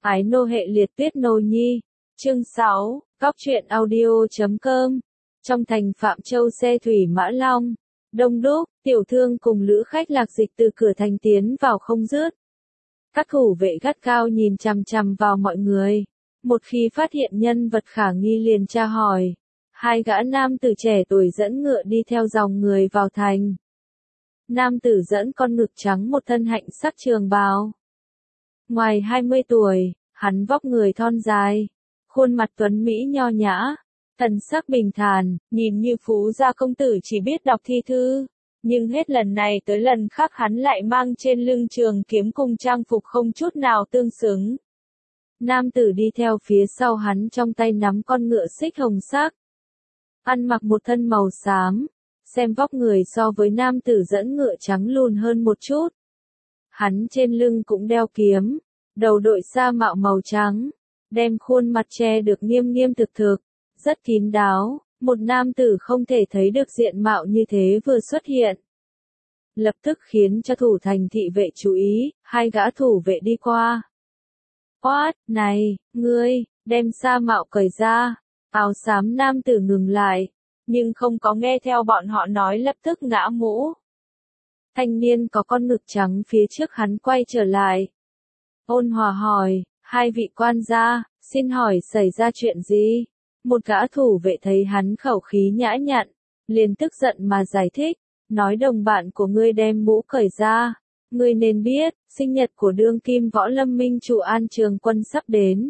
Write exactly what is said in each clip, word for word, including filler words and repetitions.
Ái nô hệ liệt tuyết nô nhi. Chương sáu, Cóc truyện audio chấm com. Trong thành Phạm Châu xe thủy mã long, đông đúc, tiểu thương cùng lữ khách lạc dịch từ cửa thành tiến vào không dứt. Các thủ vệ gắt cao nhìn chằm chằm vào mọi người. Một khi phát hiện nhân vật khả nghi liền tra hỏi. Hai gã nam tử trẻ tuổi dẫn ngựa đi theo dòng người vào thành. Nam tử dẫn con ngực trắng một thân hạnh sắc trường bào. Ngoài hai mươi tuổi, hắn vóc người thon dài, khuôn mặt tuấn mỹ nho nhã, thần sắc bình thản, nhìn như phú gia công tử chỉ biết đọc thi thư, nhưng hết lần này tới lần khác hắn lại mang trên lưng trường kiếm cùng trang phục không chút nào tương xứng. Nam tử đi theo phía sau hắn trong tay nắm con ngựa xích hồng sắc, ăn mặc một thân màu xám, xem vóc người so với nam tử dẫn ngựa trắng lùn hơn một chút. Hắn trên lưng cũng đeo kiếm, đầu đội sa mạo màu trắng, đem khuôn mặt che được nghiêm nghiêm thực thực, rất kín đáo, một nam tử không thể thấy được diện mạo như thế vừa xuất hiện. Lập tức khiến cho thủ thành thị vệ chú ý, hai gã thủ vệ đi qua. Quát, này, ngươi, đem sa mạo cởi ra, áo xám nam tử ngừng lại, nhưng không có nghe theo bọn họ nói lập tức ngã mũ. Thanh niên có con ngực trắng phía trước hắn quay trở lại. Ôn hòa hỏi, hai vị quan gia, xin hỏi xảy ra chuyện gì? Một gã thủ vệ thấy hắn khẩu khí nhã nhặn, liền tức giận mà giải thích, nói đồng bạn của ngươi đem mũ cởi ra. Ngươi nên biết, sinh nhật của đương kim võ lâm minh chủ An Trường Quân sắp đến.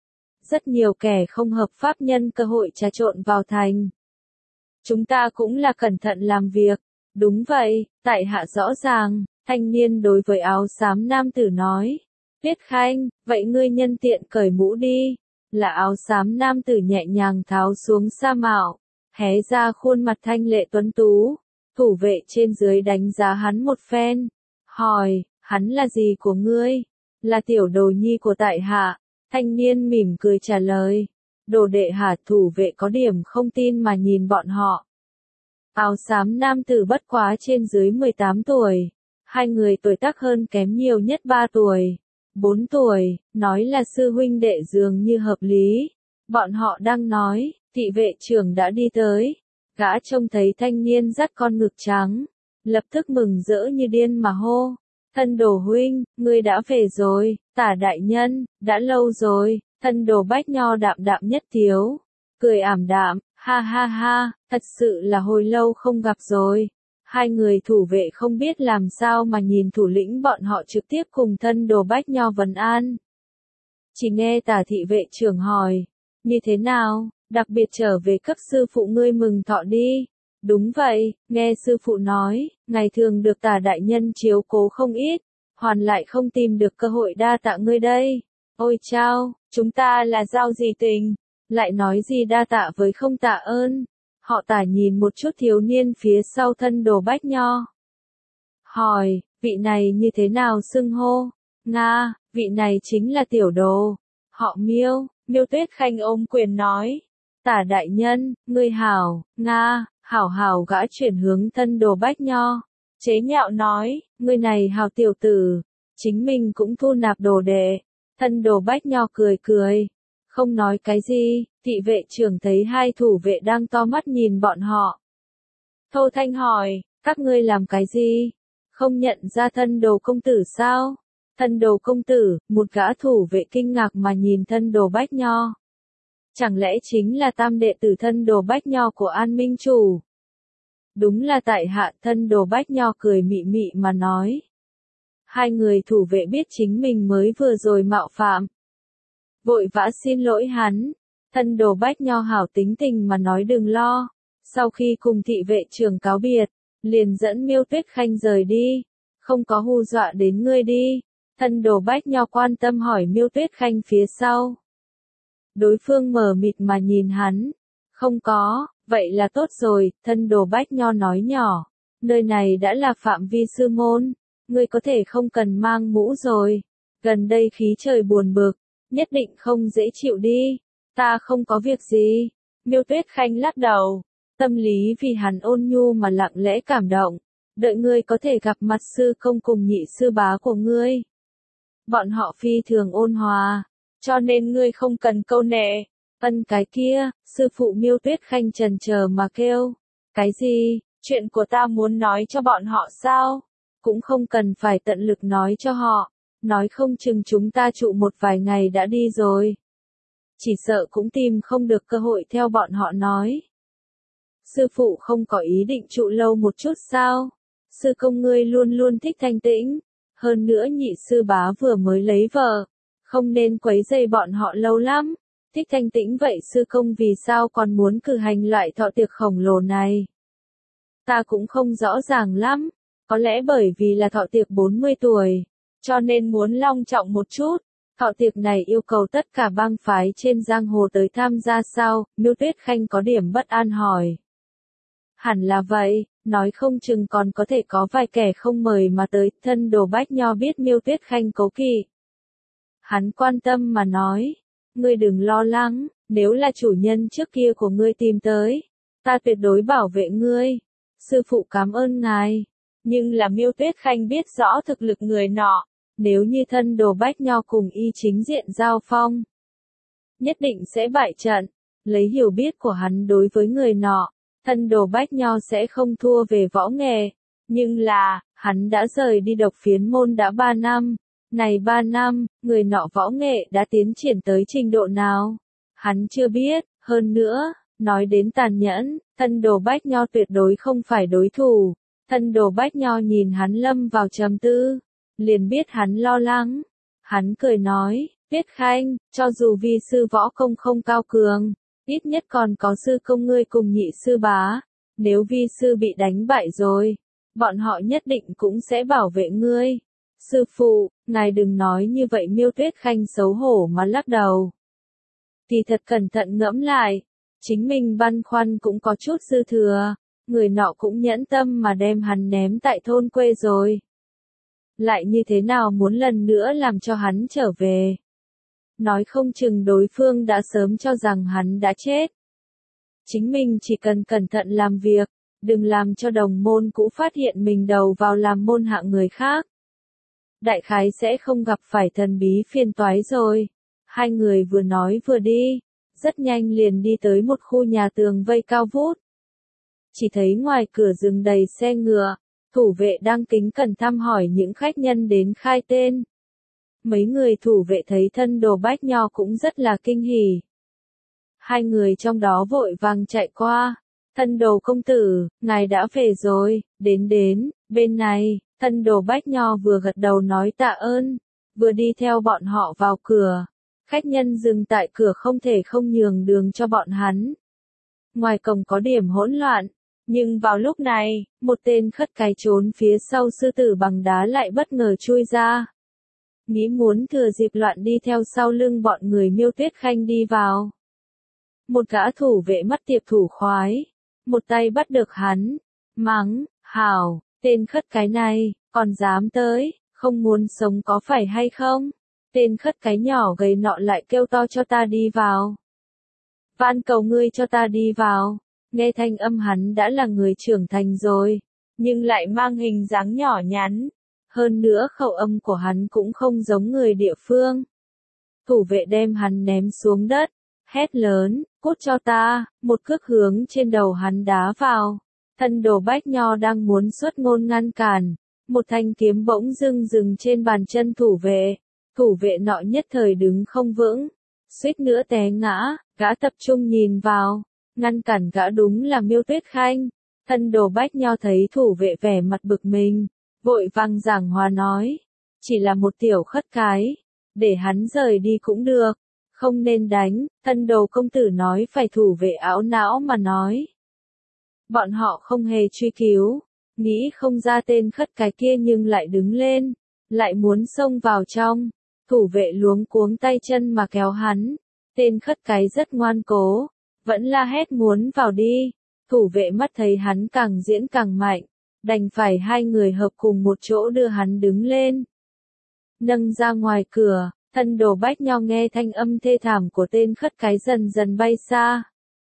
Rất nhiều kẻ không hợp pháp nhân cơ hội trà trộn vào thành. Chúng ta cũng là cẩn thận làm việc. Đúng vậy, tại hạ rõ ràng, thanh niên đối với áo xám nam tử nói. Tiết Khanh, vậy ngươi nhân tiện cởi mũ đi. Là áo xám nam tử nhẹ nhàng tháo xuống sa mạo, hé ra khuôn mặt thanh lệ tuấn tú. Thủ vệ trên dưới đánh giá hắn một phen. Hỏi, hắn là gì của ngươi? Là tiểu đồ nhi của tại hạ. Thanh niên mỉm cười trả lời. Đồ đệ hạ. Thủ vệ có điểm không tin mà nhìn bọn họ. Áo xám nam tử bất quá trên dưới mười tám tuổi. Hai người tuổi tác hơn kém nhiều nhất ba tuổi. bốn tuổi, nói là sư huynh đệ dường như hợp lý. Bọn họ đang nói, thị vệ trưởng đã đi tới. Gã trông thấy thanh niên dắt con ngực trắng. Lập tức mừng rỡ như điên mà hô. Thân đồ huynh, ngươi đã về rồi, Tả đại nhân, đã lâu rồi. Thân đồ Bách Nho đạm đạm nhất thiếu. Cười ảm đạm, ha ha ha, thật sự là hồi lâu không gặp rồi. Hai người thủ vệ không biết làm sao mà nhìn thủ lĩnh bọn họ trực tiếp cùng thân đồ Bách Nho vấn an. Chỉ nghe Tả thị vệ trưởng hỏi, như thế nào, đặc biệt trở về cấp sư phụ ngươi mừng thọ đi. Đúng vậy, nghe sư phụ nói, ngày thường được Tả đại nhân chiếu cố không ít, hoàn lại không tìm được cơ hội đa tạ ngươi đây. Ôi chao, chúng ta là giao gì tình, lại nói gì đa tạ với không tạ ơn. Họ Tả nhìn một chút thiếu niên phía sau thân đồ Bách Nho. Hỏi, vị này như thế nào xưng hô? Nga, vị này chính là tiểu đồ. Họ Miêu, Miêu Tuyết Khanh ôm quyền nói. Tả đại nhân, ngươi hảo, Nga, hảo hảo gã chuyển hướng thân đồ Bách Nho. Chế nhạo nói, ngươi này hảo tiểu tử, chính mình cũng thu nạp đồ đệ. Thân đồ Bách Nho cười cười. Không nói cái gì, thị vệ trưởng thấy hai thủ vệ đang to mắt nhìn bọn họ. Thô Thanh hỏi, các ngươi làm cái gì? Không nhận ra thân đồ công tử sao? Thân đồ công tử, một gã thủ vệ kinh ngạc mà nhìn thân đồ Bách Nho. Chẳng lẽ chính là tam đệ tử thân đồ Bách Nho của An Minh Chủ? Đúng là tại hạ. Thân đồ Bách Nho cười mị mị mà nói. Hai người thủ vệ biết chính mình mới vừa rồi mạo phạm. Vội vã xin lỗi hắn. Thân đồ Bách Nho hảo tính tình mà nói đừng lo. Sau khi cùng thị vệ trưởng cáo biệt, liền dẫn Miêu Tuyết Khanh rời đi. Không có hù dọa đến ngươi đi. Thân đồ Bách Nho quan tâm hỏi Miêu Tuyết Khanh phía sau. Đối phương mờ mịt mà nhìn hắn. Không có, vậy là tốt rồi. Thân đồ Bách Nho nói nhỏ. Nơi này đã là phạm vi sư môn. Ngươi có thể không cần mang mũ rồi. Gần đây khí trời buồn bực. Nhất định không dễ chịu đi. Ta không có việc gì. Miêu Tuyết Khanh lắc đầu. Tâm lý vì hắn ôn nhu mà lặng lẽ cảm động. Đợi ngươi có thể gặp mặt sư công cùng nhị sư bá của ngươi. Bọn họ phi thường ôn hòa. cho nên ngươi không cần câu nệ. Ân cái kia, sư phụ Miêu Tuyết Khanh chần chờ mà kêu. Cái gì, chuyện của ta muốn nói cho bọn họ sao? Cũng không cần phải tận lực nói cho họ, nói không chừng chúng ta trụ một vài ngày đã đi rồi. Chỉ sợ cũng tìm không được cơ hội theo bọn họ nói. Sư phụ không có ý định trụ lâu một chút sao? Sư công ngươi luôn luôn thích thanh tĩnh, hơn nữa nhị sư bá vừa mới lấy vợ, không nên quấy rầy bọn họ lâu lắm. Thích thanh tĩnh vậy sư công vì sao còn muốn cử hành loại thọ tiệc khổng lồ này? Ta cũng không rõ ràng lắm, có lẽ bởi vì là thọ tiệc bốn mươi tuổi, cho nên muốn long trọng một chút. Thọ tiệc này yêu cầu tất cả bang phái trên giang hồ tới tham gia sao? Miêu Tuyết Khanh có điểm bất an hỏi. Hẳn là vậy, nói không chừng còn có thể có vài kẻ không mời mà tới. Thân Đồ Bách Nho biết Miêu Tuyết Khanh cố kỵ. Hắn quan tâm mà nói, ngươi đừng lo lắng, nếu là chủ nhân trước kia của ngươi tìm tới, ta tuyệt đối bảo vệ ngươi. Sư phụ cảm ơn ngài. Nhưng là Miêu Tuyết Khanh biết rõ thực lực người nọ, nếu như Thân Đồ Bách Nho cùng y chính diện giao phong, nhất định sẽ bại trận. Lấy hiểu biết của hắn đối với người nọ, Thân Đồ Bách Nho sẽ không thua về võ nghệ. Nhưng là, hắn đã rời đi Độc Phiến môn đã ba năm. Này ba năm, người nọ võ nghệ đã tiến triển tới trình độ nào? Hắn chưa biết, hơn nữa, nói đến tàn nhẫn, Thân Đồ Bách Nho tuyệt đối không phải đối thủ. Thân Đồ Bách Nho nhìn hắn lâm vào trầm tư, liền biết hắn lo lắng. Hắn cười nói, Tuyết Khanh, cho dù vi sư võ công không cao cường, ít nhất còn có sư công ngươi cùng nhị sư bá. Nếu vi sư bị đánh bại rồi, bọn họ nhất định cũng sẽ bảo vệ ngươi. Sư phụ, ngài đừng nói như vậy. Miêu Tuyết Khanh xấu hổ mà lắc đầu. Thì thật cẩn thận ngẫm lại, chính mình băn khoăn cũng có chút dư thừa, người nọ cũng nhẫn tâm mà đem hắn ném tại thôn quê rồi. Lại như thế nào muốn lần nữa làm cho hắn trở về? Nói không chừng đối phương đã sớm cho rằng hắn đã chết. Chính mình chỉ cần cẩn thận làm việc, đừng làm cho đồng môn cũ phát hiện mình đầu vào làm môn hạ người khác. Đại khái sẽ không gặp phải thần bí phiền toái rồi. Hai người vừa nói vừa đi, rất nhanh liền đi tới một khu nhà tường vây cao vút. Chỉ thấy ngoài cửa dừng đầy xe ngựa, thủ vệ đang kính cẩn thăm hỏi những khách nhân đến khai tên. Mấy người thủ vệ thấy Thân Đồ Bách Nho cũng rất là kinh hỉ. Hai người trong đó vội vàng chạy qua. Thân Đồ công tử, ngài đã về rồi, đến đến, bên này. Thân Đồ Bách Nho vừa gật đầu nói tạ ơn, vừa đi theo bọn họ vào cửa. Khách nhân dừng tại cửa không thể không nhường đường cho bọn hắn. Ngoài cổng có điểm hỗn loạn, nhưng vào lúc này, một tên khất cái trốn phía sau sư tử bằng đá lại bất ngờ chui ra. Nghĩ muốn thừa dịp loạn đi theo sau lưng bọn người Miêu Tuyết Khanh đi vào. Một gã thủ vệ mắt tiệp thủ khoái, một tay bắt được hắn, mắng, hảo. Tên khất cái này, còn dám tới, không muốn sống có phải hay không? Tên khất cái nhỏ gầy nọ lại kêu to cho ta đi vào. Van cầu ngươi cho ta đi vào. Nghe thanh âm hắn đã là người trưởng thành rồi, nhưng lại mang hình dáng nhỏ nhắn. Hơn nữa khẩu âm của hắn cũng không giống người địa phương. Thủ vệ đem hắn ném xuống đất, hét lớn, cút cho ta, một cước hướng trên đầu hắn đá vào. Thân Đồ Bách Nho đang muốn xuất ngôn ngăn cản, một thanh kiếm bỗng dưng dừng trên bàn chân thủ vệ. Thủ vệ nọ nhất thời đứng không vững, suýt nữa té ngã. Gã tập trung nhìn vào, ngăn cản gã đúng là Miêu Tuyết Khanh. Thân Đồ Bách Nho thấy thủ vệ vẻ mặt bực mình, vội vàng giảng hòa nói, chỉ là một tiểu khất cái, để hắn rời đi cũng được, không nên đánh. Thân Đồ công tử nói phải thủ vệ áo não mà nói. Bọn họ không hề truy cứu, nghĩ không ra tên khất cái kia nhưng lại đứng lên, lại muốn xông vào trong. Thủ vệ luống cuống tay chân mà kéo hắn, tên khất cái rất ngoan cố, vẫn la hét muốn vào đi. Thủ vệ mắt thấy hắn càng diễn càng mạnh, đành phải hai người hợp cùng một chỗ đưa hắn đứng lên. Nâng ra ngoài cửa, Thân Đồ Bách Nho nghe thanh âm thê thảm của tên khất cái dần dần bay xa.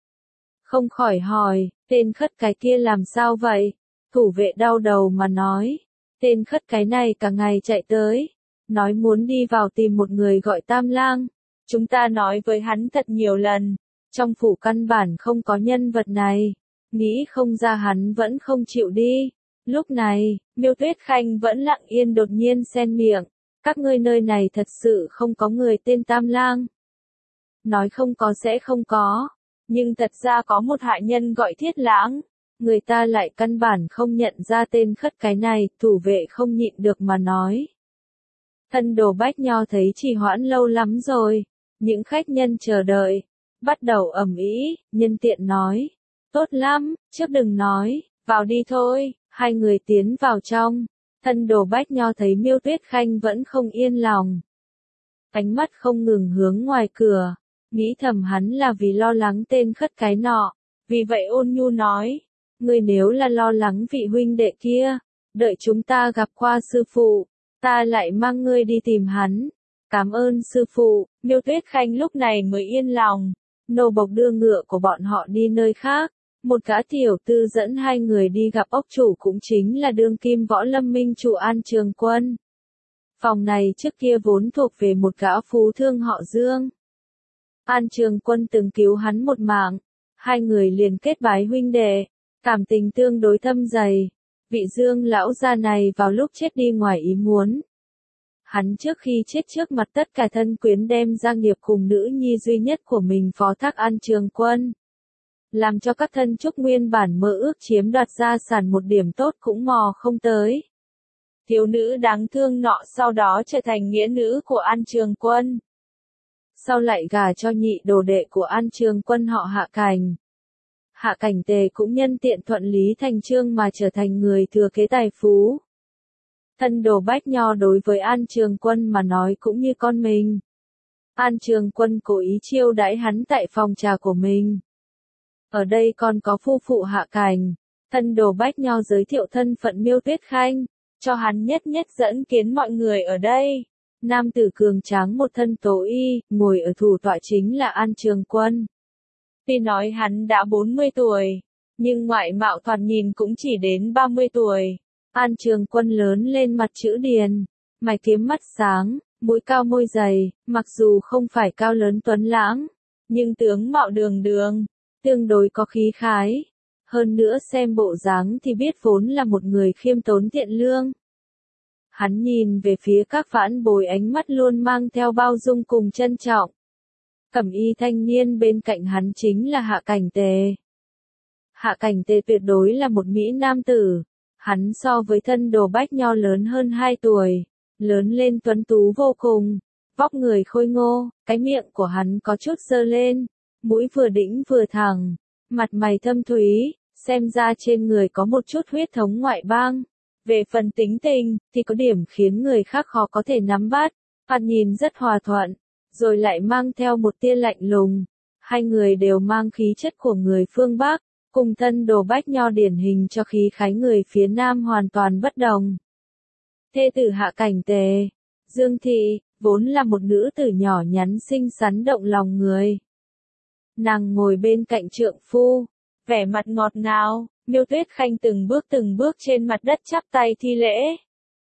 Không khỏi hỏi, tên khất cái kia làm sao vậy? Thủ vệ đau đầu mà nói, tên khất cái này cả ngày chạy tới, nói muốn đi vào tìm một người gọi Tam Lang. Chúng ta nói với hắn thật nhiều lần, trong phủ căn bản không có nhân vật này, nghĩ không ra hắn vẫn không chịu đi. Lúc này, Miêu Tuyết Khanh vẫn lặng yên đột nhiên xen miệng, các ngươi nơi này thật sự không có người tên Tam Lang. Nói không có sẽ không có, nhưng thật ra có một hạ nhân gọi Thiết Lãng, người ta lại căn bản không nhận ra tên khất cái này, thủ vệ không nhịn được mà nói. Thân Đồ Bách Nho thấy trì hoãn lâu lắm rồi, những khách nhân chờ đợi, bắt đầu ầm ĩ, nhân tiện nói, tốt lắm, trước đừng nói, vào đi thôi, hai người tiến vào trong, thân Đồ Bách Nho thấy Miêu Tuyết Khanh vẫn không yên lòng. Ánh mắt không ngừng hướng ngoài cửa, nghĩ thầm hắn là vì lo lắng tên khất cái nọ, vì vậy ôn nhu nói, ngươi nếu là lo lắng vị huynh đệ kia, đợi chúng ta gặp qua sư phụ, ta lại mang ngươi đi tìm hắn. Cảm ơn sư phụ, Miêu Tuyết Khanh lúc này mới yên lòng. Nô bộc đưa ngựa của bọn họ đi nơi khác, một gã tiểu tư dẫn hai người đi gặp ốc chủ cũng chính là đương kim võ lâm minh chủ An Trường Quân. Phòng này trước kia vốn thuộc về một gã phú thương họ Dương. An Trường Quân từng cứu hắn một mạng, hai người liền kết bái huynh đệ, cảm tình tương đối thâm dày. Vị Dương lão gia này vào lúc chết đi ngoài ý muốn. Hắn trước khi chết trước mặt tất cả thân quyến đem gia nghiệp cùng nữ nhi duy nhất của mình phó thác An Trường Quân. Làm cho các thân trúc nguyên bản mơ ước chiếm đoạt gia sản một điểm tốt cũng mò không tới. Thiếu nữ đáng thương nọ sau đó trở thành nghĩa nữ của An Trường Quân. Sau lại gả cho nhị đồ đệ của An Trường Quân họ Hạ Cảnh. Hạ Cảnh Tề cũng nhân tiện thuận lý thành chương mà trở thành người thừa kế tài phú. Thân Đồ Bách Nho đối với An Trường Quân mà nói cũng như con mình. An Trường Quân cố ý chiêu đãi hắn tại phòng trà của mình. Ở đây còn có phu phụ Hạ Cảnh. Thân Đồ Bách Nho giới thiệu thân phận Miêu Tuyết Khanh, cho hắn nhất nhất dẫn kiến mọi người ở đây. Nam tử cường tráng một thân tố y, ngồi ở thủ tọa chính là An Trường Quân. Tuy nói hắn đã bốn mươi tuổi, nhưng ngoại mạo thoạt nhìn cũng chỉ đến ba mươi tuổi. An Trường Quân lớn lên mặt chữ điền, mày kiếm mắt sáng, mũi cao môi dày, mặc dù không phải cao lớn tuấn lãng, nhưng tướng mạo đường đường, tương đối có khí khái. Hơn nữa xem bộ dáng thì biết vốn là một người khiêm tốn thiện lương. Hắn nhìn về phía các vãn bối ánh mắt luôn mang theo bao dung cùng trân trọng. Cẩm y thanh niên bên cạnh hắn chính là Hạ Cảnh Tề. Hạ Cảnh Tề tuyệt đối là một mỹ nam tử. Hắn so với thân Đồ Bách Nho lớn hơn hai tuổi, lớn lên tuấn tú vô cùng, vóc người khôi ngô, cái miệng của hắn có chút giơ lên, mũi vừa đĩnh vừa thẳng, mặt mày thâm thúy, xem ra trên người có một chút huyết thống ngoại bang. Về phần tính tình, thì có điểm khiến người khác khó có thể nắm bắt, thoạt nhìn rất hòa thuận, rồi lại mang theo một tia lạnh lùng. Hai người đều mang khí chất của người phương Bắc, cùng thân Đồ Bách Nho điển hình cho khí khái người phía Nam hoàn toàn bất đồng. Thê tử Hạ Cảnh Tề, Dương Thị, vốn là một nữ tử nhỏ nhắn xinh xắn động lòng người. Nàng ngồi bên cạnh trượng phu, vẻ mặt ngọt ngào. Miêu Tuyết Khanh từng bước từng bước trên mặt đất chắp tay thi lễ.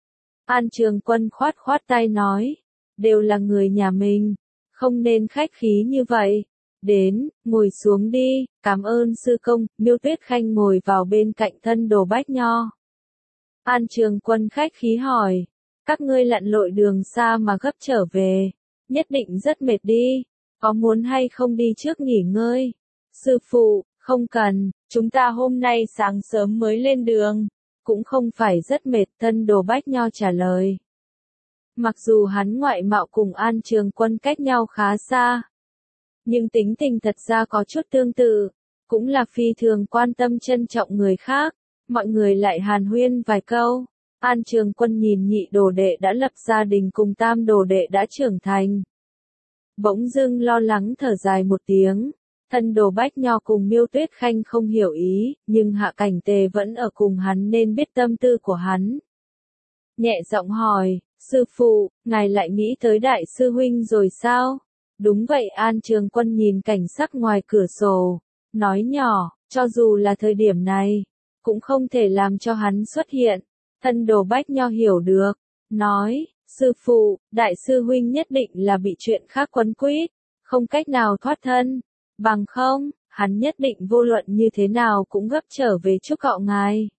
An Trường Quân khoát khoát tay nói, đều là người nhà mình, không nên khách khí như vậy. Đến, ngồi xuống đi, cảm ơn sư công. Miêu Tuyết Khanh ngồi vào bên cạnh thân Đồ Bách Nho. An Trường Quân khách khí hỏi, các ngươi lặn lội đường xa mà gấp trở về, nhất định rất mệt đi, có muốn hay không đi trước nghỉ ngơi? Sư phụ, không cần, chúng ta hôm nay sáng sớm mới lên đường, cũng không phải rất mệt. Thân Đồ Bách Nho trả lời. Mặc dù hắn ngoại mạo cùng An Trường Quân cách nhau khá xa, nhưng tính tình thật ra có chút tương tự, cũng là phi thường quan tâm trân trọng người khác. Mọi người lại hàn huyên vài câu. An Trường Quân nhìn nhị đồ đệ đã lập gia đình cùng tam đồ đệ đã trưởng thành. Bỗng dưng lo lắng thở dài một tiếng. Thân Đồ Bách Nho cùng Miêu Tuyết Khanh không hiểu ý, nhưng Hạ Cảnh Tề vẫn ở cùng hắn nên biết tâm tư của hắn. Nhẹ giọng hỏi, sư phụ, ngài lại nghĩ tới đại sư huynh rồi sao? Đúng vậy. An Trường Quân nhìn cảnh sắc ngoài cửa sổ, nói nhỏ, cho dù là thời điểm này, cũng không thể làm cho hắn xuất hiện. Thân Đồ Bách Nho hiểu được, nói, Sư phụ, đại sư huynh nhất định là bị chuyện khác quấn quýt, không cách nào thoát thân. Bằng không, hắn nhất định vô luận như thế nào cũng gấp trở về chúc cọ ngài.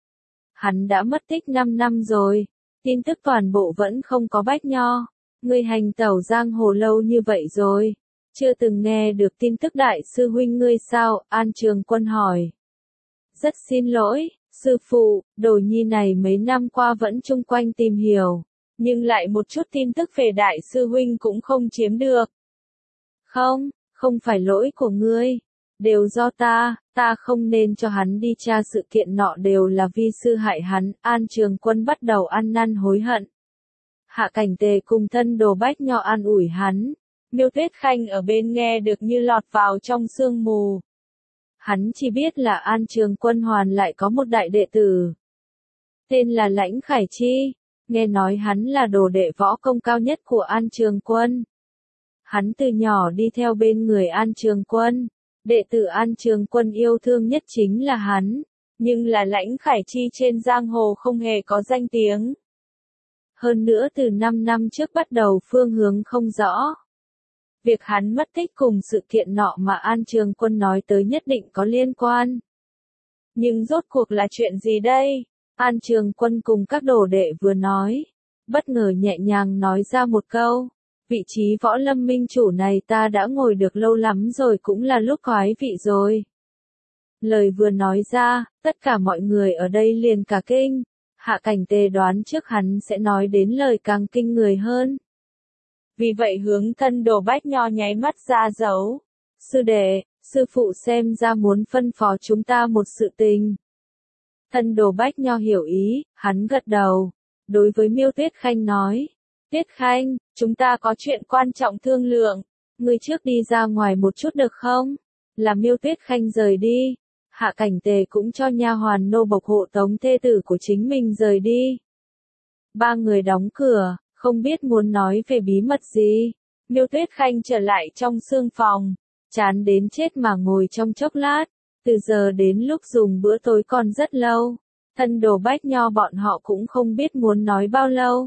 Hắn đã mất tích năm năm rồi, tin tức toàn bộ vẫn không có Bách Nho. Ngươi hành tẩu giang hồ lâu như vậy rồi, chưa từng nghe được tin tức đại sư huynh ngươi sao? An Trường Quân hỏi. Rất xin lỗi, sư phụ, đồ nhi này mấy năm qua vẫn chung quanh tìm hiểu, nhưng lại một chút tin tức về đại sư huynh cũng không chiếm được. Không, không phải lỗi của ngươi, đều do ta, ta không nên cho hắn đi tra sự kiện nọ, đều là vi sư hại hắn. An Trường Quân bắt đầu ăn năn hối hận. Hạ Cảnh Tề cùng thân đồ Bách Nho an ủi hắn. Miêu Tuyết Khanh ở bên nghe được như lọt vào trong sương mù. Hắn chỉ biết là An Trường Quân Hoàn lại có một đại đệ tử, tên là Lãnh Khải Chi, nghe nói hắn là đồ đệ võ công cao nhất của An Trường Quân. Hắn từ nhỏ đi theo bên người An Trường Quân, đệ tử An Trường Quân yêu thương nhất chính là hắn, nhưng là Lãnh Khải Chi trên giang hồ không hề có danh tiếng. Hơn nữa từ năm năm trước bắt đầu phương hướng không rõ. Việc hắn mất tích cùng sự kiện nọ mà An Trường Quân nói tới nhất định có liên quan. Nhưng rốt cuộc là chuyện gì đây? An Trường Quân cùng các đồ đệ vừa nói, bất ngờ nhẹ nhàng nói ra một câu. Vị trí võ lâm minh chủ này ta đã ngồi được lâu lắm rồi, cũng là lúc khoái vị rồi. Lời vừa nói ra, tất cả mọi người ở đây liền cả kinh. Hạ Cảnh Tề đoán trước hắn sẽ nói đến lời càng kinh người hơn. Vì vậy hướng thân đồ Bách Nho nháy mắt ra dấu. Sư đệ, sư phụ xem ra muốn phân phó chúng ta một sự tình. Thân đồ Bách Nho hiểu ý, hắn gật đầu. Đối với Miêu Tuyết Khanh nói. Tuyết Khanh, chúng ta có chuyện quan trọng thương lượng. Ngươi trước đi ra ngoài một chút được không? Làm Miêu Tuyết Khanh rời đi. Hạ Cảnh Tề cũng cho nha hoàn nô bộc hộ tống thê tử của chính mình rời đi. Ba người đóng cửa, không biết muốn nói về bí mật gì. Miêu Tuyết Khanh trở lại trong sương phòng, chán đến chết mà ngồi trong chốc lát. Từ giờ đến lúc dùng bữa tối còn rất lâu. Thân đồ Bách Nho bọn họ cũng không biết muốn nói bao lâu.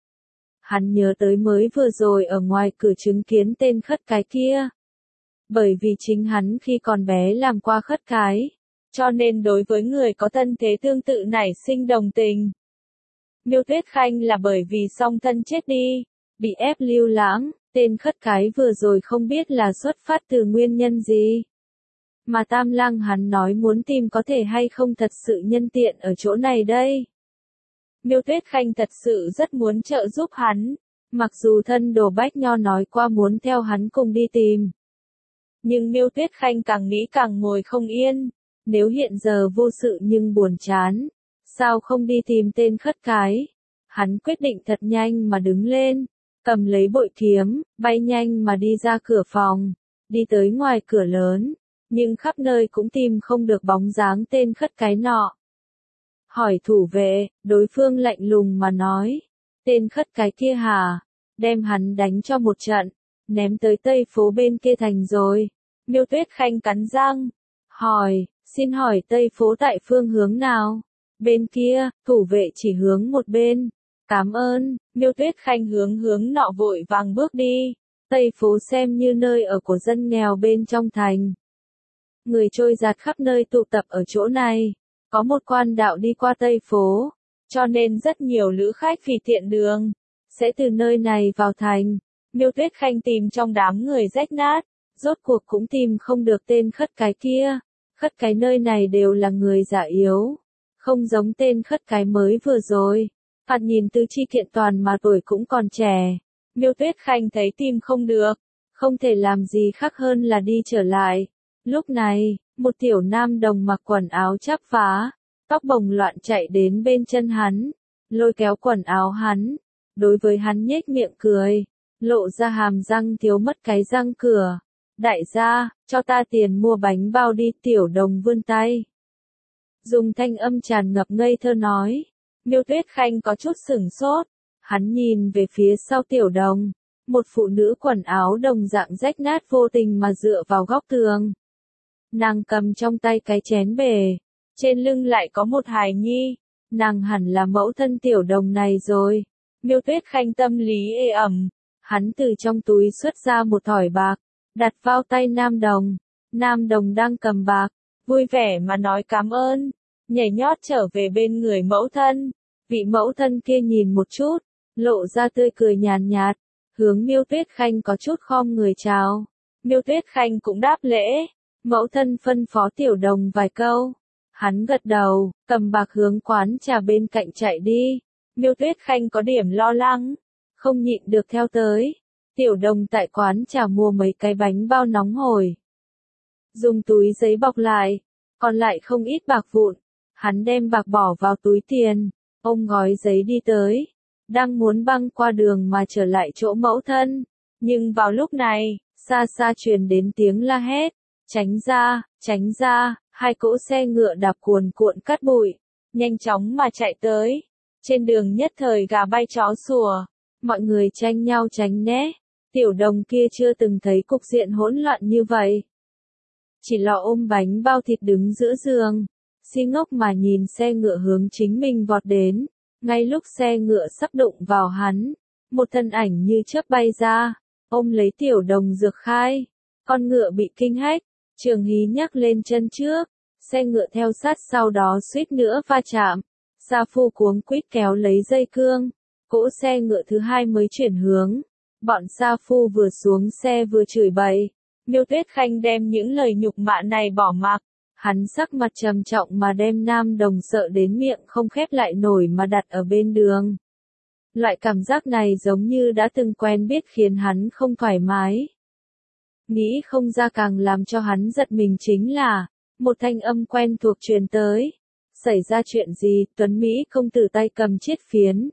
Hắn nhớ tới mới vừa rồi ở ngoài cửa chứng kiến tên khất cái kia. Bởi vì chính hắn khi còn bé làm qua khất cái, cho nên đối với người có thân thế tương tự nảy sinh đồng tình. Miêu Tuyết Khanh là bởi vì song thân chết đi, bị ép lưu lãng, tên khất cái vừa rồi không biết là xuất phát từ nguyên nhân gì. Mà Tam Lang hắn nói muốn tìm có thể hay không thật sự nhân tiện ở chỗ này đây. Miêu Tuyết Khanh thật sự rất muốn trợ giúp hắn, mặc dù thân đồ Bách Nho nói qua muốn theo hắn cùng đi tìm. Nhưng Miêu Tuyết Khanh càng nghĩ càng ngồi không yên, nếu hiện giờ vô sự nhưng buồn chán, sao không đi tìm tên khất cái. Hắn quyết định thật nhanh mà đứng lên, cầm lấy bội kiếm, bay nhanh mà đi ra cửa phòng, đi tới ngoài cửa lớn, nhưng khắp nơi cũng tìm không được bóng dáng tên khất cái nọ. Hỏi thủ vệ, đối phương lạnh lùng mà nói, tên khất cái kia hả, đem hắn đánh cho một trận, ném tới tây phố bên kia thành rồi. Miêu Tuyết Khanh cắn răng, hỏi, xin hỏi tây phố tại phương hướng nào? Bên kia, thủ vệ chỉ hướng một bên. Cảm ơn. Miêu Tuyết Khanh hướng hướng nọ vội vàng bước đi. Tây phố xem như nơi ở của dân nghèo bên trong thành. Người trôi giạt khắp nơi tụ tập ở chỗ này. Có một quan đạo đi qua Tây phố, cho nên rất nhiều lữ khách vì tiện đường, sẽ từ nơi này vào thành. Miêu Tuyết Khanh tìm trong đám người rách nát, rốt cuộc cũng tìm không được tên khất cái kia. Khất cái nơi này đều là người già yếu, không giống tên khất cái mới vừa rồi. Phạt nhìn từ chi kiện toàn mà tuổi cũng còn trẻ. Miêu Tuyết Khanh thấy tìm không được, không thể làm gì khác hơn là đi trở lại. Lúc này, một tiểu nam đồng mặc quần áo chắp vá, tóc bồng loạn chạy đến bên chân hắn, lôi kéo quần áo hắn, đối với hắn nhếch miệng cười, lộ ra hàm răng thiếu mất cái răng cửa. Đại gia, cho ta tiền mua bánh bao đi. Tiểu đồng vươn tay, dùng thanh âm tràn ngập ngây thơ nói. Miêu Tuyết Khanh có chút sửng sốt, hắn nhìn về phía sau tiểu đồng, một phụ nữ quần áo đồng dạng rách nát vô tình mà dựa vào góc tường. Nàng cầm trong tay cái chén bể, trên lưng lại có một hài nhi, nàng hẳn là mẫu thân tiểu đồng này rồi. Miêu Tuyết Khanh tâm lý ê ẩm, hắn từ trong túi xuất ra một thỏi bạc, đặt vào tay Nam Đồng. Nam Đồng đang cầm bạc, vui vẻ mà nói cảm ơn, nhảy nhót trở về bên người mẫu thân. Vị mẫu thân kia nhìn một chút, lộ ra tươi cười nhàn nhạt, hướng Miêu Tuyết Khanh có chút khom người chào. Miêu Tuyết Khanh cũng đáp lễ, mẫu thân phân phó Tiểu Đồng vài câu. Hắn gật đầu, cầm bạc hướng quán trà bên cạnh chạy đi. Miêu Tuyết Khanh có điểm lo lắng, không nhịn được theo tới. Tiểu Đồng tại quán trà mua mấy cái bánh bao nóng hổi, dùng túi giấy bọc lại, còn lại không ít bạc vụn. Hắn đem bạc bỏ vào túi tiền, ôm gói giấy đi tới, đang muốn băng qua đường mà trở lại chỗ mẫu thân. Nhưng vào lúc này, xa xa truyền đến tiếng la hét, tránh ra, tránh ra, hai cỗ xe ngựa đạp cuồn cuộn cát bụi, nhanh chóng mà chạy tới. Trên đường nhất thời gà bay chó sủa, mọi người tranh nhau tránh né. Tiểu Đồng kia chưa từng thấy cục diện hỗn loạn như vậy. Chỉ lo ôm bánh bao thịt đứng giữa giường, si ngốc mà nhìn xe ngựa hướng chính mình vọt đến. Ngay lúc xe ngựa sắp đụng vào hắn, một thân ảnh như chớp bay ra, ôm lấy Tiểu Đồng Dược Khai. Con ngựa bị kinh hách, Trường Hí nhắc lên chân trước, xe ngựa theo sát sau đó suýt nữa va chạm. Sa Phu cuống quýt kéo lấy dây cương, cỗ xe ngựa thứ hai mới chuyển hướng. Bọn Sa Phu vừa xuống xe vừa chửi bậy. Miêu Tuyết Khanh đem những lời nhục mạ này bỏ mặc. Hắn sắc mặt trầm trọng mà đem Nam Đồng sợ đến miệng không khép lại nổi mà đặt ở bên đường. Loại cảm giác này giống như đã từng quen biết khiến hắn không thoải mái. Nghĩ không ra càng làm cho hắn giật mình chính là, một thanh âm quen thuộc truyền tới. Xảy ra chuyện gì? Tuấn Mỹ công tử tay cầm chiết phiến.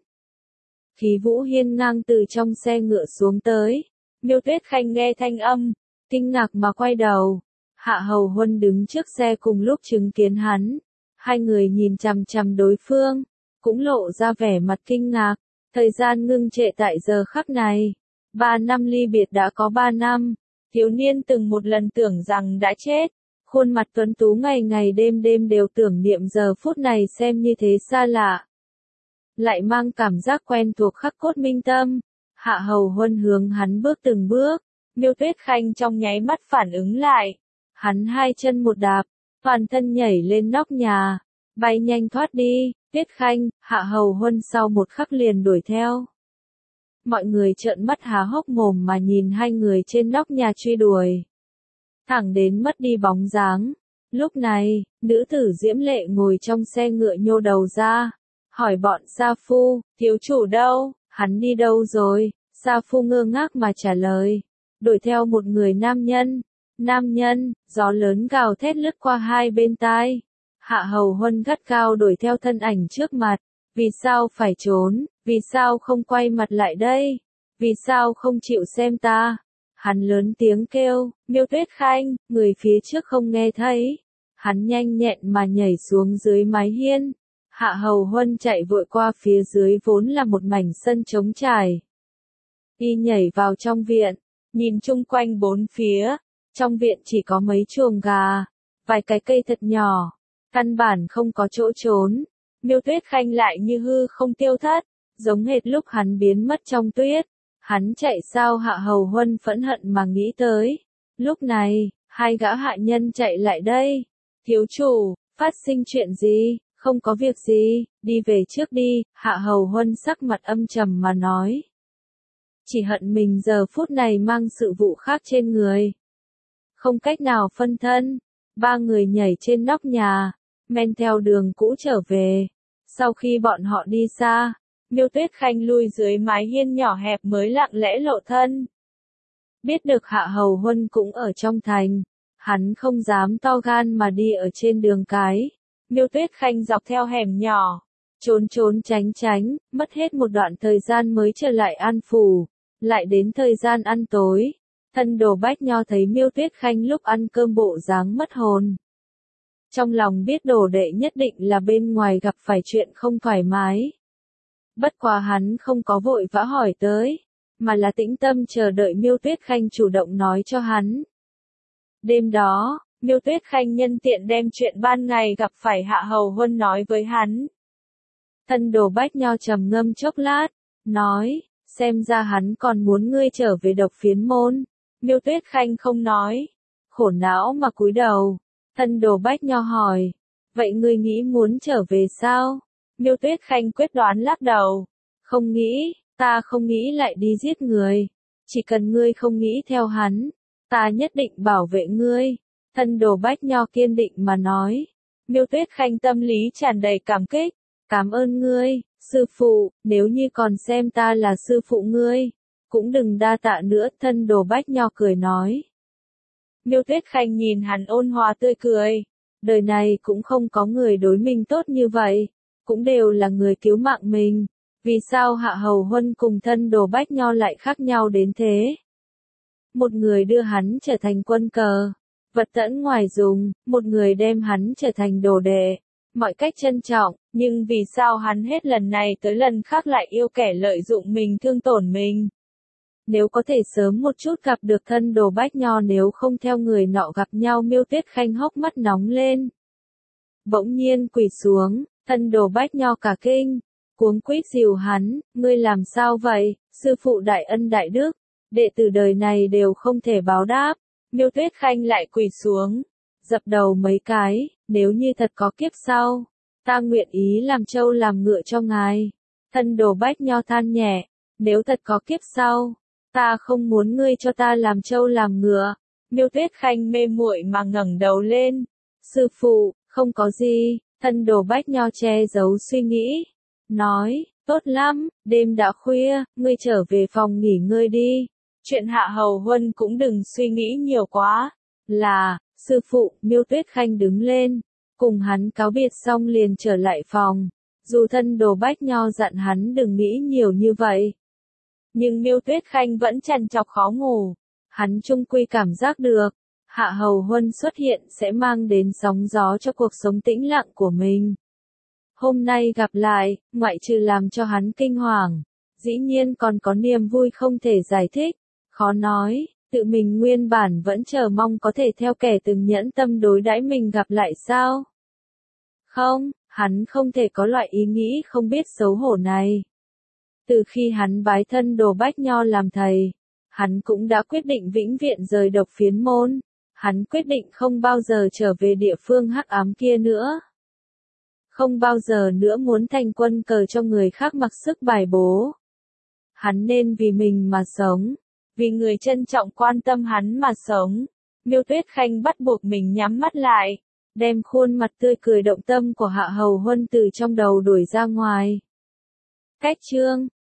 Khí vũ hiên ngang từ trong xe ngựa xuống tới. Miêu Tuyết Khanh nghe thanh âm, kinh ngạc mà quay đầu. Hạ Hầu Huân đứng trước xe cùng lúc chứng kiến hắn. Hai người nhìn chằm chằm đối phương, cũng lộ ra vẻ mặt kinh ngạc. Thời gian ngưng trệ tại giờ khắc này. Ba năm ly biệt đã có ba năm. Thiếu niên từng một lần tưởng rằng đã chết. Khuôn mặt tuấn tú ngày ngày đêm đêm đều tưởng niệm giờ phút này xem như thế xa lạ. Lại mang cảm giác quen thuộc khắc cốt minh tâm. Hạ Hầu Huân hướng hắn bước từng bước. Miêu Tuyết Khanh trong nháy mắt phản ứng lại. Hắn hai chân một đạp, toàn thân nhảy lên nóc nhà, bay nhanh thoát đi. Tuyết Khanh, Hạ Hầu Huân sau một khắc liền đuổi theo. Mọi người trợn mắt há hốc mồm mà nhìn hai người trên nóc nhà truy đuổi. Thẳng đến mất đi bóng dáng. Lúc này, nữ tử diễm lệ ngồi trong xe ngựa nhô đầu ra, hỏi bọn Sa Phu, thiếu chủ đâu, hắn đi đâu rồi? Sa Phu ngơ ngác mà trả lời, đuổi theo một người nam nhân. Nam nhân, gió lớn gào thét lướt qua hai bên tai. Hạ Hầu Huân gắt gao đuổi theo thân ảnh trước mặt. Vì sao phải trốn? Vì sao không quay mặt lại đây? Vì sao không chịu xem ta? Hắn lớn tiếng kêu, Miêu Tuyết Khanh, người phía trước không nghe thấy. Hắn nhanh nhẹn mà nhảy xuống dưới mái hiên. Hạ Hầu Huân chạy vội qua phía dưới vốn là một mảnh sân trống trải. Y nhảy vào trong viện, nhìn chung quanh bốn phía. Trong viện chỉ có mấy chuồng gà, vài cái cây thật nhỏ, căn bản không có chỗ trốn. Miêu Tuyết Khanh lại như hư không tiêu thất, giống hệt lúc hắn biến mất trong tuyết. Hắn chạy sao? Hạ Hầu Huân phẫn hận mà nghĩ tới. Lúc này, hai gã hạ nhân chạy lại đây. Thiếu chủ, phát sinh chuyện gì? Không có việc gì, đi về trước đi. Hạ Hầu Huân sắc mặt âm trầm mà nói. Chỉ hận mình giờ phút này mang sự vụ khác trên người. Không cách nào phân thân. Ba người nhảy trên nóc nhà, men theo đường cũ trở về. Sau khi bọn họ đi xa, Miêu Tuyết Khanh lui dưới mái hiên nhỏ hẹp mới lặng lẽ lộ thân. Biết được Hạ Hầu Huân cũng ở trong thành, hắn không dám to gan mà đi ở trên đường cái. Miêu Tuyết Khanh dọc theo hẻm nhỏ, trốn trốn tránh tránh, mất hết một đoạn thời gian mới trở lại An Phủ. Lại đến thời gian ăn tối, thân Đồ Bách Nho thấy Miêu Tuyết Khanh lúc ăn cơm bộ dáng mất hồn. Trong lòng biết Đồ đệ nhất định là bên ngoài gặp phải chuyện không thoải mái. Bất quá hắn không có vội vã hỏi tới, mà là tĩnh tâm chờ đợi Miêu Tuyết Khanh chủ động nói cho hắn. Đêm đó, Miêu Tuyết Khanh nhân tiện đem chuyện ban ngày gặp phải Hạ Hầu Huân nói với hắn. Thân Đồ Bách Nho trầm ngâm chốc lát, nói, xem ra hắn còn muốn ngươi trở về Độc Phiến Môn. Miêu Tuyết Khanh không nói, khổ não mà cúi đầu. Thân Đồ Bách Nho hỏi, vậy ngươi nghĩ muốn trở về sao? Miêu Tuyết Khanh quyết đoán lắc đầu, không nghĩ, ta không nghĩ lại đi giết người. Chỉ cần ngươi không nghĩ theo hắn, ta nhất định bảo vệ ngươi. Thân Đồ Bách Nho kiên định mà nói. Miêu Tuyết Khanh tâm lý tràn đầy cảm kích. Cảm ơn ngươi, sư phụ, nếu như còn xem ta là sư phụ ngươi, cũng đừng đa tạ nữa. Thân Đồ Bách Nho cười nói. Miêu Tuyết Khanh nhìn hắn ôn hòa tươi cười. Đời này cũng không có người đối mình tốt như vậy, cũng đều là người cứu mạng mình. Vì sao Hạ Hầu Huân cùng Thân Đồ Bách Nho lại khác nhau đến thế? Một người đưa hắn trở thành quân cờ, vật tẫn ngoài dùng, một người đem hắn trở thành đồ đệ, mọi cách trân trọng, nhưng vì sao hắn hết lần này tới lần khác lại yêu kẻ lợi dụng mình thương tổn mình? Nếu có thể sớm một chút gặp được Thân Đồ Bách Nho, nếu không theo người nọ gặp nhau. Miêu Tuyết Khanh hốc mắt nóng lên. Bỗng nhiên quỳ xuống, Thân Đồ Bách Nho cả kinh, cuống quýt dìu hắn, ngươi làm sao vậy, sư phụ đại ân đại đức, đệ tử đời này đều không thể báo đáp. Miêu Tuyết Khanh lại quỳ xuống, dập đầu mấy cái, nếu như thật có kiếp sau, ta nguyện ý làm trâu làm ngựa cho ngài. Thân Đồ Bách Nho than nhẹ, nếu thật có kiếp sau, ta không muốn ngươi cho ta làm trâu làm ngựa. Miêu Tuyết Khanh mê muội mà ngẩng đầu lên, sư phụ, không có gì. Thân Đồ Bách Nho che giấu suy nghĩ, nói, tốt lắm, đêm đã khuya, ngươi trở về phòng nghỉ ngơi đi. Chuyện Hạ Hầu Huân cũng đừng suy nghĩ nhiều quá. Là, sư phụ. Miêu Tuyết Khanh đứng lên, cùng hắn cáo biệt xong liền trở lại phòng. Dù Thân Đồ Bách Nho dặn hắn đừng nghĩ nhiều như vậy, nhưng Miêu Tuyết Khanh vẫn trằn trọc khó ngủ. Hắn chung quy cảm giác được, Hạ Hầu Huân xuất hiện sẽ mang đến sóng gió cho cuộc sống tĩnh lặng của mình. Hôm nay gặp lại, ngoại trừ làm cho hắn kinh hoàng, dĩ nhiên còn có niềm vui không thể giải thích, khó nói. Tự mình nguyên bản vẫn chờ mong có thể theo kẻ từng nhẫn tâm đối đãi mình gặp lại sao? Không, hắn không thể có loại ý nghĩ không biết xấu hổ này. Từ khi hắn bái Thân Đồ Bách Nho làm thầy, hắn cũng đã quyết định vĩnh viễn rời Độc Phiến Môn. Hắn quyết định không bao giờ trở về địa phương hắc ám kia nữa. Không bao giờ nữa muốn thành quân cờ cho người khác mặc sức bài bố. Hắn nên vì mình mà sống, vì người trân trọng quan tâm hắn mà sống. Miêu Tuyết Khanh bắt buộc mình nhắm mắt lại, đem khuôn mặt tươi cười động tâm của Hạ Hầu Huân từ trong đầu đuổi ra ngoài. Cách chương